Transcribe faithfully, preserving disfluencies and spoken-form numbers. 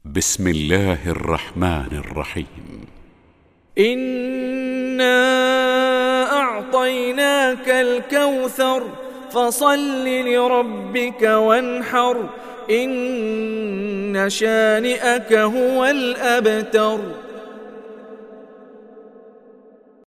بسم الله الرحمن الرحيم. إنا أعطيناك الكوثر فصل لربك وانحر إن شانئك هو الأبتر.